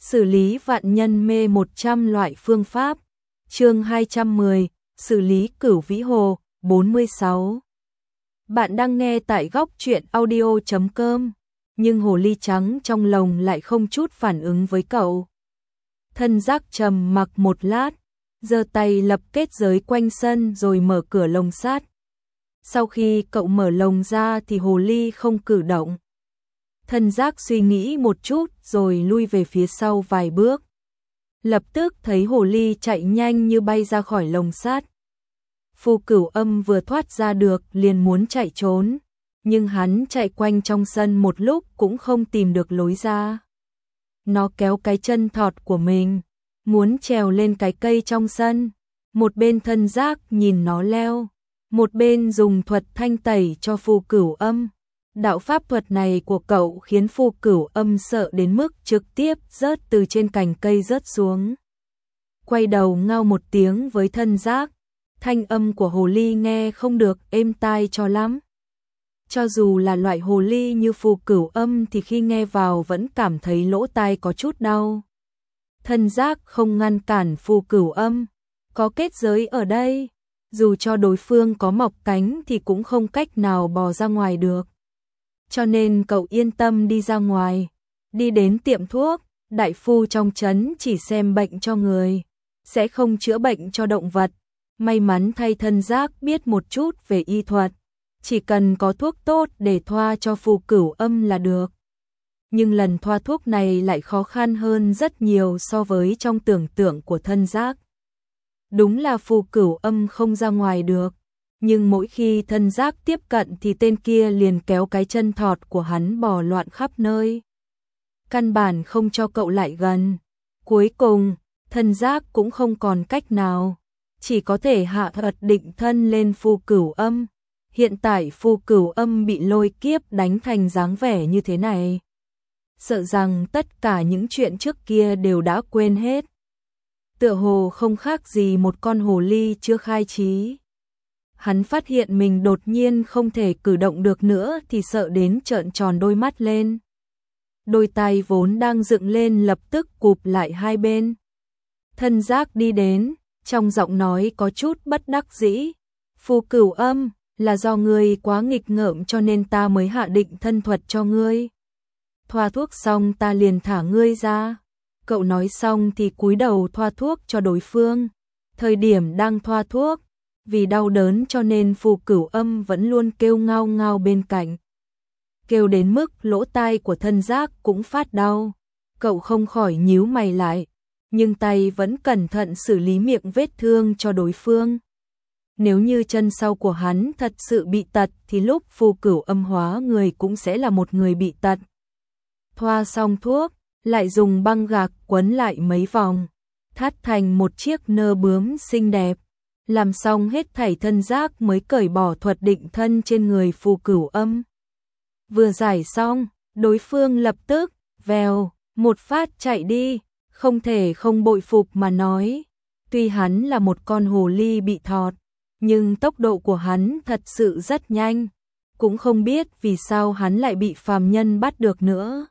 Xử lý vạn nhân mê 100 loại phương pháp. Chương 210, xử lý Cửu Vĩ Hồ, 46. Bạn đang nghe tại góc truyện audio.com, nhưng hồ ly trắng trong lồng lại không chút phản ứng với cậu. Thân giác trầm mặc một lát, giơ tay lập kết giới quanh sân rồi mở cửa lồng sắt. Sau khi cậu mở lồng ra thì hồ ly không cử động. Thân giác suy nghĩ một chút rồi lui về phía sau vài bước. Lập tức thấy hồ ly chạy nhanh như bay ra khỏi lồng sắt. Phu Cửu Âm vừa thoát ra được liền muốn chạy trốn, nhưng hắn chạy quanh trong sân một lúc cũng không tìm được lối ra. Nó kéo cái chân thọt của mình, muốn trèo lên cái cây trong sân. Một bên thân giác nhìn nó leo, một bên dùng thuật thanh tẩy cho Phu Cửu Âm. Đạo pháp thuật này của cậu khiến Phu Cửu Âm sợ đến mức trực tiếp rớt từ trên cành cây rớt xuống. Quay đầu ngao một tiếng với thân giác, thanh âm của hồ ly nghe không được êm tai cho lắm. Cho dù là loại hồ ly như Phu Cửu Âm thì khi nghe vào vẫn cảm thấy lỗ tai có chút đau. Thân giác không ngăn cản Phu Cửu Âm, có kết giới ở đây, dù cho đối phương có mọc cánh thì cũng không cách nào bò ra ngoài được. Cho nên cậu yên tâm đi ra ngoài, đi đến tiệm thuốc, đại phu trong trấn chỉ xem bệnh cho người, sẽ không chữa bệnh cho động vật. May mắn thay thân giác biết một chút về y thuật, chỉ cần có thuốc tốt để thoa cho Phu Cửu Âm là được. Nhưng lần thoa thuốc này lại khó khăn hơn rất nhiều so với trong tưởng tượng của thân giác. Đúng là Phu Cửu Âm không ra ngoài được, nhưng mỗi khi thân giác tiếp cận thì tên kia liền kéo cái chân thọt của hắn bò loạn khắp nơi. Căn bản không cho cậu lại gần. Cuối cùng, thân giác cũng không còn cách nào, chỉ có thể hạ thuật định thân lên Phu Cửu Âm. Hiện tại Phu Cửu Âm bị lôi kiếp đánh thành dáng vẻ như thế này, sợ rằng tất cả những chuyện trước kia đều đã quên hết. Tựa hồ không khác gì một con hồ ly chưa khai trí. Hắn phát hiện mình đột nhiên không thể cử động được nữa thì sợ đến trợn tròn đôi mắt lên. Đôi tay vốn đang dựng lên lập tức cụp lại hai bên. Thân giác đi đến, trong giọng nói có chút bất đắc dĩ. Phu Cửu Âm, là do ngươi quá nghịch ngợm cho nên ta mới hạ định thân thuật cho ngươi. Thoa thuốc xong ta liền thả ngươi ra. Cậu nói xong thì cúi đầu thoa thuốc cho đối phương. Thời điểm đang thoa thuốc, vì đau đớn cho nên Phu Cửu Âm vẫn luôn kêu ngao ngao bên cạnh. Kêu đến mức lỗ tai của thân giác cũng phát đau. Cậu không khỏi nhíu mày lại, nhưng tay vẫn cẩn thận xử lý miệng vết thương cho đối phương. Nếu như chân sau của hắn thật sự bị tật thì lúc Phu Cửu Âm hóa người cũng sẽ là một người bị tật. Thoa xong thuốc, lại dùng băng gạc quấn lại mấy vòng, thắt thành một chiếc nơ bướm xinh đẹp. Làm xong hết thảy thân giác mới cởi bỏ thuật định thân trên người Phu Cửu Âm. Vừa giải xong, đối phương lập tức, vèo, một phát chạy đi, không thể không bội phục mà nói. Tuy hắn là một con hồ ly bị thọt, nhưng tốc độ của hắn thật sự rất nhanh, cũng không biết vì sao hắn lại bị phàm nhân bắt được nữa.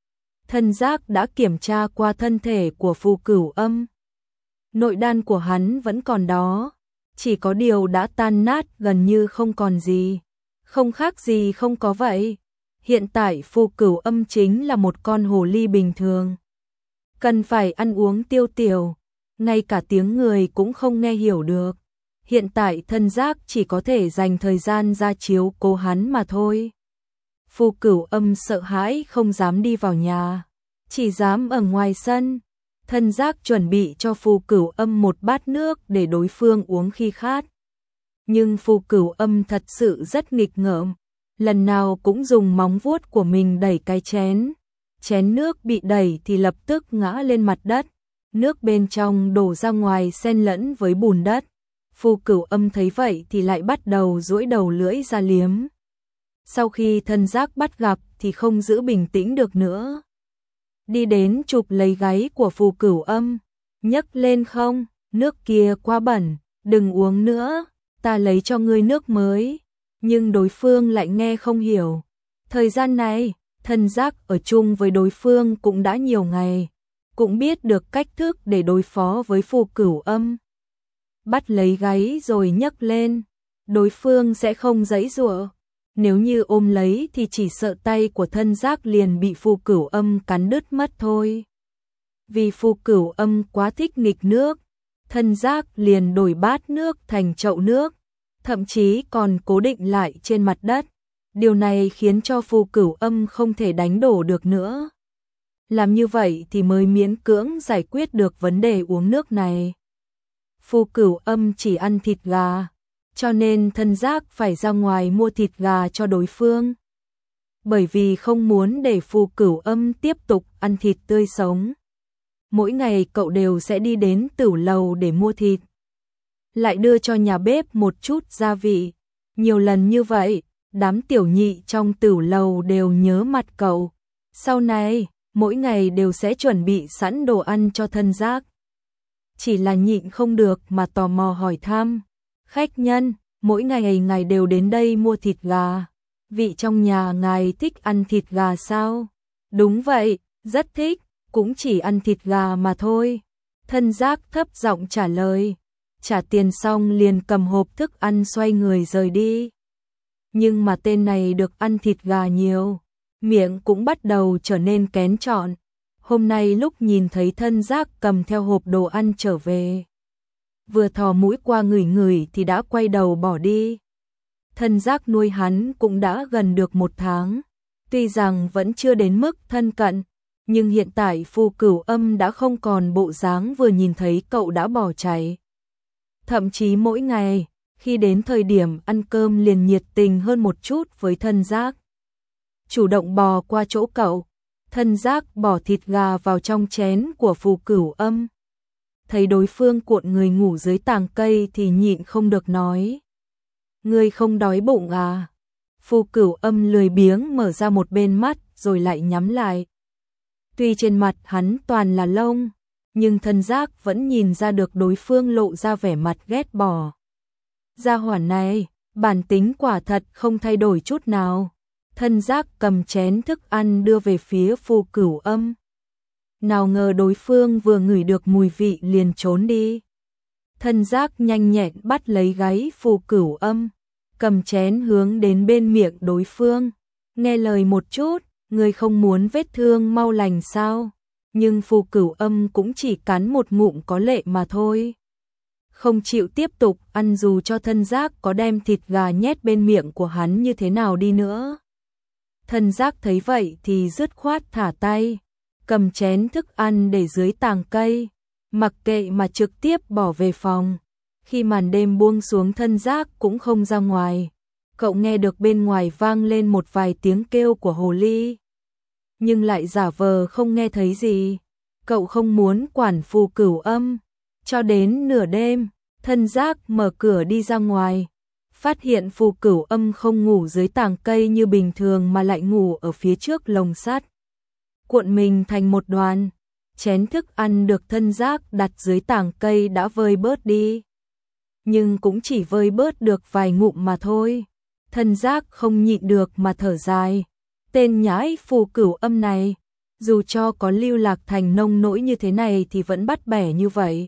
Thân giác đã kiểm tra qua thân thể của Phu Cửu Âm. Nội đan của hắn vẫn còn đó, chỉ có điều đã tan nát gần như không còn gì. Không khác gì không có vậy. Hiện tại Phu Cửu Âm chính là một con hồ ly bình thường, cần phải ăn uống tiêu tiểu, ngay cả tiếng người cũng không nghe hiểu được. Hiện tại thân giác chỉ có thể dành thời gian ra chiếu cố hắn mà thôi. Phu Cửu Âm sợ hãi không dám đi vào nhà, chỉ dám ở ngoài sân. Thân giác chuẩn bị cho Phu Cửu Âm một bát nước để đối phương uống khi khát. Nhưng Phu Cửu Âm thật sự rất nghịch ngợm, lần nào cũng dùng móng vuốt của mình đẩy cái chén. Chén nước bị đẩy thì lập tức ngã lên mặt đất, nước bên trong đổ ra ngoài xen lẫn với bùn đất. Phu Cửu Âm thấy vậy thì lại bắt đầu duỗi đầu lưỡi ra liếm. Sau khi thân giác bắt gặp thì không giữ bình tĩnh được nữa. Đi đến chụp lấy gáy của Phu Cửu Âm, nhấc lên không, nước kia quá bẩn, đừng uống nữa, ta lấy cho ngươi nước mới. Nhưng đối phương lại nghe không hiểu. Thời gian này, thân giác ở chung với đối phương cũng đã nhiều ngày, cũng biết được cách thức để đối phó với Phù Cửu Âm. Bắt lấy gáy rồi nhấc lên, đối phương sẽ không giãy giụa. Nếu như ôm lấy thì chỉ sợ tay của Thân Giác liền bị Phù Cửu Âm cắn đứt mất thôi. Vì Phù Cửu Âm quá thích nghịch nước, Thân Giác liền đổi bát nước thành chậu nước, thậm chí còn cố định lại trên mặt đất. Điều này khiến cho Phù Cửu Âm không thể đánh đổ được nữa. Làm như vậy thì mới miễn cưỡng giải quyết được vấn đề uống nước này. Phù Cửu Âm chỉ ăn thịt gà, cho nên Thân Giác phải ra ngoài mua thịt gà cho đối phương. Bởi vì không muốn để Phù Cửu Âm tiếp tục ăn thịt tươi sống. Mỗi ngày cậu đều sẽ đi đến tửu lầu để mua thịt. Lại đưa cho nhà bếp một chút gia vị. Nhiều lần như vậy, đám tiểu nhị trong tửu lầu đều nhớ mặt cậu. Sau này, mỗi ngày đều sẽ chuẩn bị sẵn đồ ăn cho Thân Giác. Chỉ là nhịn không được mà tò mò hỏi thăm. Khách nhân, mỗi ngày ngài đều đến đây mua thịt gà. Vị trong nhà ngài thích ăn thịt gà sao? Đúng vậy, rất thích, cũng chỉ ăn thịt gà mà thôi. Thân Giác thấp giọng trả lời. Trả tiền xong liền cầm hộp thức ăn xoay người rời đi. Nhưng mà tên này được ăn thịt gà nhiều, miệng cũng bắt đầu trở nên kén chọn. Hôm nay lúc nhìn thấy Thân Giác cầm theo hộp đồ ăn trở về, vừa thò mũi qua ngửi ngửi thì đã quay đầu bỏ đi. Thân Giác nuôi hắn cũng đã gần được 1 tháng, tuy rằng vẫn chưa đến mức thân cận, nhưng hiện tại Phù Cửu Âm đã không còn bộ dáng vừa nhìn thấy cậu đã bỏ chạy. Thậm chí mỗi ngày, khi đến thời điểm ăn cơm liền nhiệt tình hơn một chút với Thân Giác. Chủ động bò qua chỗ cậu, Thân Giác bỏ thịt gà vào trong chén của Phù Cửu Âm. Thấy đối phương cuộn người ngủ dưới tàng cây thì nhịn không được nói. Ngươi không đói bụng à? Phù Cửu Âm lười biếng mở ra một bên mắt rồi lại nhắm lại. Tuy trên mặt hắn toàn là lông, nhưng Thân Giác vẫn nhìn ra được đối phương lộ ra vẻ mặt ghét bỏ. Gia hỏa này, bản tính quả thật không thay đổi chút nào. Thân Giác cầm chén thức ăn đưa về phía Phù Cửu Âm. Nào ngờ đối phương vừa ngửi được mùi vị liền trốn đi. Thân Giác nhanh nhẹn bắt lấy gáy Phù Cửu Âm, cầm chén hướng đến bên miệng đối phương. Nghe lời một chút, ngươi không muốn vết thương mau lành sao? Nhưng Phù Cửu Âm cũng chỉ cắn một ngụm có lệ mà thôi. Không chịu tiếp tục ăn dù cho Thân Giác có đem thịt gà nhét bên miệng của hắn như thế nào đi nữa. Thân Giác thấy vậy thì dứt khoát thả tay, cầm chén thức ăn để dưới tàng cây, mặc kệ mà trực tiếp bỏ về phòng. Khi màn đêm buông xuống Thân Giác cũng không ra ngoài. Cậu nghe được bên ngoài vang lên một vài tiếng kêu của hồ ly, nhưng lại giả vờ không nghe thấy gì. Cậu không muốn quản Phù Cửu Âm. Cho đến nửa đêm, Thân Giác mở cửa đi ra ngoài, phát hiện Phù Cửu Âm không ngủ dưới tàng cây như bình thường mà lại ngủ ở phía trước lồng sắt, cuộn mình thành một đoàn. Chén thức ăn được Thân Giác đặt dưới tàng cây đã vơi bớt đi, nhưng cũng chỉ vơi bớt được vài ngụm mà thôi. Thân Giác không nhịn được mà thở dài. Tên nhãi Phù Cửu Âm này, dù cho có lưu lạc thành nông nỗi như thế này thì vẫn bắt bẻ như vậy.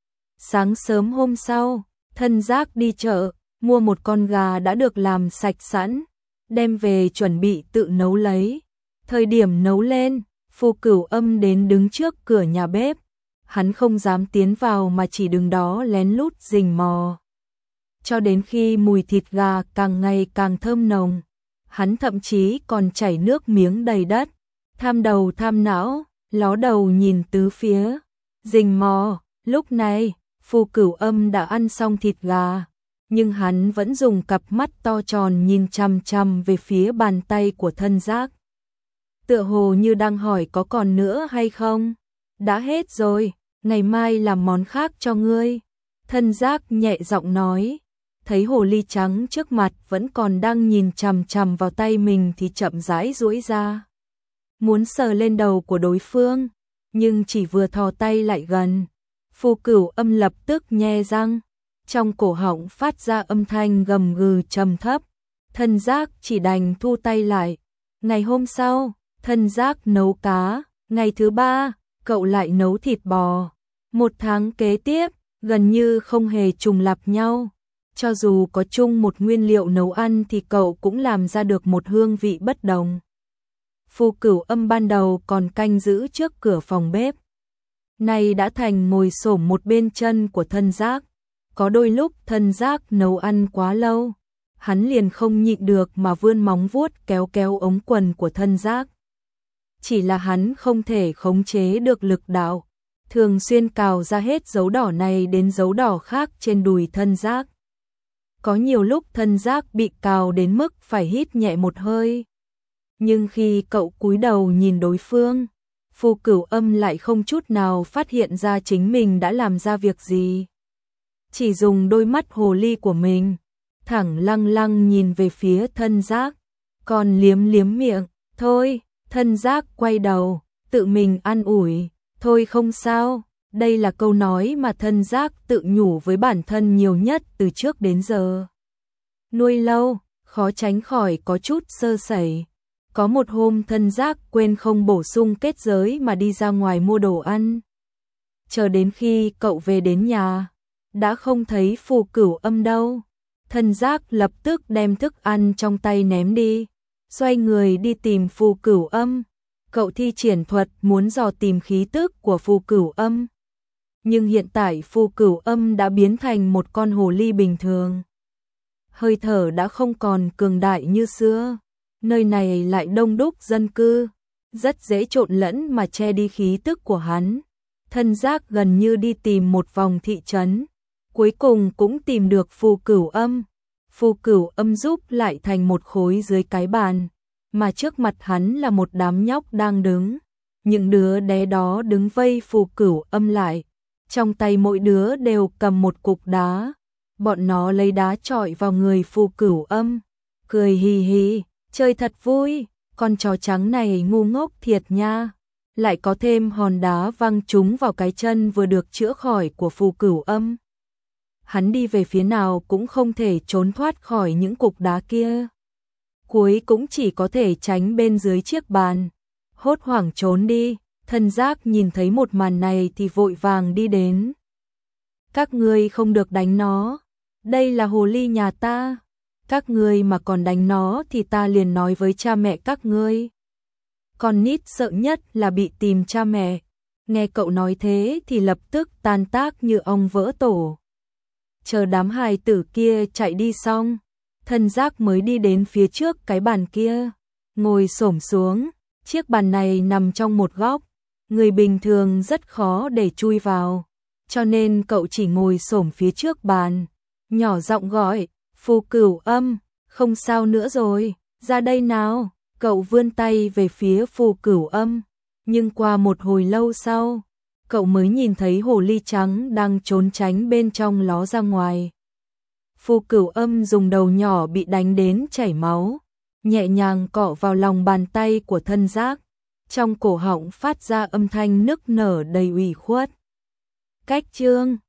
Sáng sớm hôm sau, Thân Giác đi chợ, mua một con gà đã được làm sạch sẵn, đem về chuẩn bị tự nấu lấy. Thời điểm nấu lên, Phù Cửu Âm đến đứng trước cửa nhà bếp. Hắn không dám tiến vào mà chỉ đứng đó lén lút rình mò. Cho đến khi mùi thịt gà càng ngày càng thơm nồng, hắn thậm chí còn chảy nước miếng đầy đất, tham đầu tham não, ló đầu nhìn tứ phía, rình mò. Lúc này, Phù Cửu Âm đã ăn xong thịt gà, nhưng hắn vẫn dùng cặp mắt to tròn nhìn chằm chằm về phía bàn tay của Thân Giác. Tựa hồ như đang hỏi có còn nữa hay không? Đã hết rồi, ngày mai làm món khác cho ngươi. Thân Giác nhẹ giọng nói. Thấy hồ ly trắng trước mặt vẫn còn đang nhìn chằm chằm vào tay mình thì chậm rãi duỗi ra, muốn sờ lên đầu của đối phương, nhưng chỉ vừa thò tay lại gần, Phù Cửu Âm lập tức nhe răng, trong cổ họng phát ra âm thanh gầm gừ trầm thấp. Thân Giác chỉ đành thu tay lại. Ngày hôm sau, Thân Giác nấu cá. Ngày thứ 3, cậu lại nấu thịt bò. 1 tháng kế tiếp, gần như không hề trùng lặp nhau. Cho dù có chung một nguyên liệu nấu ăn thì cậu cũng làm ra được một hương vị bất đồng. Phu Cửu Âm ban đầu còn canh giữ trước cửa phòng bếp. Nay đã thành ngồi xổm một bên chân của Thân Giác. Có đôi lúc Thân Giác nấu ăn quá lâu, hắn liền không nhịn được mà vươn móng vuốt kéo kéo ống quần của Thân Giác. Chỉ là hắn không thể khống chế được lực đạo, thường xuyên cào ra hết dấu đỏ này đến dấu đỏ khác trên đùi Thân Giác. Có nhiều lúc Thân Giác bị cào đến mức phải hít nhẹ một hơi. Nhưng khi cậu cúi đầu nhìn đối phương, Phu Cửu Âm lại không chút nào phát hiện ra chính mình đã làm ra việc gì. Chỉ dùng đôi mắt hồ ly của mình, thẳng lăng lăng nhìn về phía Thân Giác, còn liếm liếm miệng. Thôi, Thân Giác quay đầu, tự mình an ủi. Thôi không sao, đây là câu nói mà Thân Giác tự nhủ với bản thân nhiều nhất từ trước đến giờ. Nuôi lâu, khó tránh khỏi có chút sơ sẩy. Có một hôm Thân Giác quên không bổ sung kết giới mà đi ra ngoài mua đồ ăn. Chờ đến khi cậu về đến nhà, đã không thấy Phu Cửu Âm đâu. Thân Giác lập tức đem thức ăn trong tay ném đi, xoay người đi tìm Phu Cửu Âm. Cậu thi triển thuật muốn dò tìm khí tức của Phu Cửu Âm. Nhưng hiện tại Phu Cửu Âm đã biến thành một con hồ ly bình thường. Hơi thở đã không còn cường đại như xưa. Nơi này lại đông đúc dân cư, rất dễ trộn lẫn mà che đi khí tức của hắn. Thân Giác gần như đi tìm một vòng thị trấn, cuối cùng cũng tìm được Phu Cửu Âm. Phu Cửu Âm giúp lại thành một khối dưới cái bàn, mà trước mặt hắn là một đám nhóc đang đứng. Những đứa bé đó đứng vây Phu Cửu Âm lại, trong tay mỗi đứa đều cầm một cục đá. Bọn nó lấy đá chọi vào người Phu Cửu Âm, cười hì hì, chơi thật vui, con chó trắng này ngu ngốc thiệt nha. Lại có thêm hòn đá văng trúng vào cái chân vừa được chữa khỏi của Phu Cửu Âm. Hắn đi về phía nào cũng không thể trốn thoát khỏi những cục đá kia. Cuối cũng chỉ có thể tránh bên dưới chiếc bàn, hốt hoảng trốn đi. Thân Giác nhìn thấy một màn này thì vội vàng đi đến. Các ngươi không được đánh nó, đây là hồ ly nhà ta. Các ngươi mà còn đánh nó thì ta liền nói với cha mẹ các ngươi. Con nít sợ nhất là bị tìm cha mẹ. Nghe cậu nói thế thì lập tức tan tác như ong vỡ tổ. Chờ đám hài tử kia chạy đi xong, Thân Giác mới đi đến phía trước cái bàn kia, ngồi xổm xuống. Chiếc bàn này nằm trong một góc, người bình thường rất khó để chui vào, cho nên cậu chỉ ngồi xổm phía trước bàn, nhỏ giọng gọi, Phu Cửu Âm, không sao nữa rồi, ra đây nào. Cậu vươn tay về phía Phu Cửu Âm, nhưng qua một hồi lâu sau, cậu mới nhìn thấy hồ ly trắng đang trốn tránh bên trong ló ra ngoài. Phu Cửu Âm dùng đầu nhỏ bị đánh đến chảy máu, nhẹ nhàng cọ vào lòng bàn tay của Thân Giác, trong cổ họng phát ra âm thanh nức nở đầy ủy khuất. Cách chương